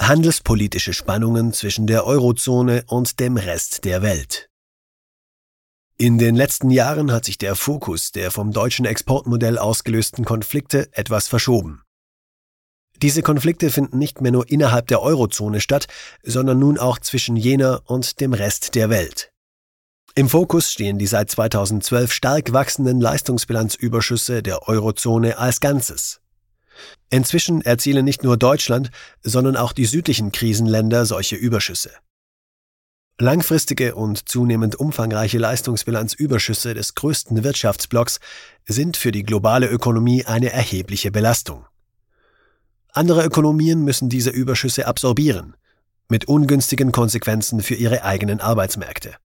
Handelspolitische Spannungen zwischen der Eurozone und dem Rest der Welt. In den letzten Jahren hat sich der Fokus der vom deutschen Exportmodell ausgelösten Konflikte etwas verschoben. Diese Konflikte finden nicht mehr nur innerhalb der Eurozone statt, sondern nun auch zwischen jener und dem Rest der Welt. Im Fokus stehen die seit 2012 stark wachsenden Leistungsbilanzüberschüsse der Eurozone als Ganzes. Inzwischen erzielen nicht nur Deutschland, sondern auch die südlichen Krisenländer solche Überschüsse. Langfristige und zunehmend umfangreiche Leistungsbilanzüberschüsse des größten Wirtschaftsblocks sind für die globale Ökonomie eine erhebliche Belastung. Andere Ökonomien müssen diese Überschüsse absorbieren, mit ungünstigen Konsequenzen für ihre eigenen Arbeitsmärkte.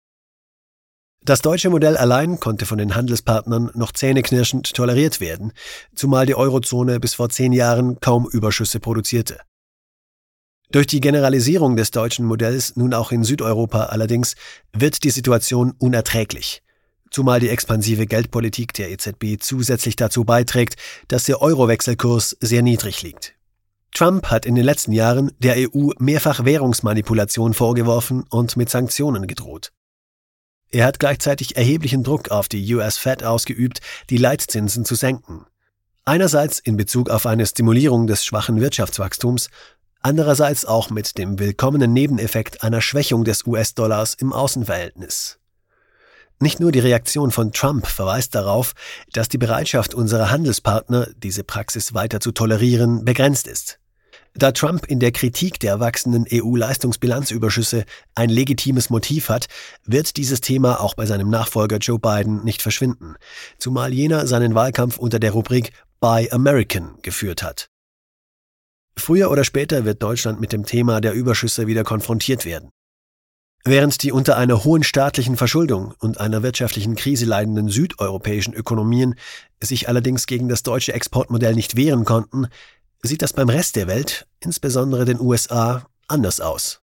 Das deutsche Modell allein konnte von den Handelspartnern noch zähneknirschend toleriert werden, zumal die Eurozone bis vor 10 Jahren kaum Überschüsse produzierte. Durch die Generalisierung des deutschen Modells nun auch in Südeuropa allerdings wird die Situation unerträglich, zumal die expansive Geldpolitik der EZB zusätzlich dazu beiträgt, dass der Euro-Wechselkurs sehr niedrig liegt. Trump hat in den letzten Jahren der EU mehrfach Währungsmanipulation vorgeworfen und mit Sanktionen gedroht. Er hat gleichzeitig erheblichen Druck auf die US Fed ausgeübt, die Leitzinsen zu senken. Einerseits in Bezug auf eine Stimulierung des schwachen Wirtschaftswachstums, andererseits auch mit dem willkommenen Nebeneffekt einer Schwächung des US-Dollars im Außenverhältnis. Nicht nur die Reaktion von Trump verweist darauf, dass die Bereitschaft unserer Handelspartner, diese Praxis weiter zu tolerieren, begrenzt ist. Da Trump in der Kritik der wachsenden EU-Leistungsbilanzüberschüsse ein legitimes Motiv hat, wird dieses Thema auch bei seinem Nachfolger Joe Biden nicht verschwinden, zumal jener seinen Wahlkampf unter der Rubrik Buy American geführt hat. Früher oder später wird Deutschland mit dem Thema der Überschüsse wieder konfrontiert werden. Während die unter einer hohen staatlichen Verschuldung und einer wirtschaftlichen Krise leidenden südeuropäischen Ökonomien sich allerdings gegen das deutsche Exportmodell nicht wehren konnten, sieht das beim Rest der Welt, insbesondere den USA, anders aus.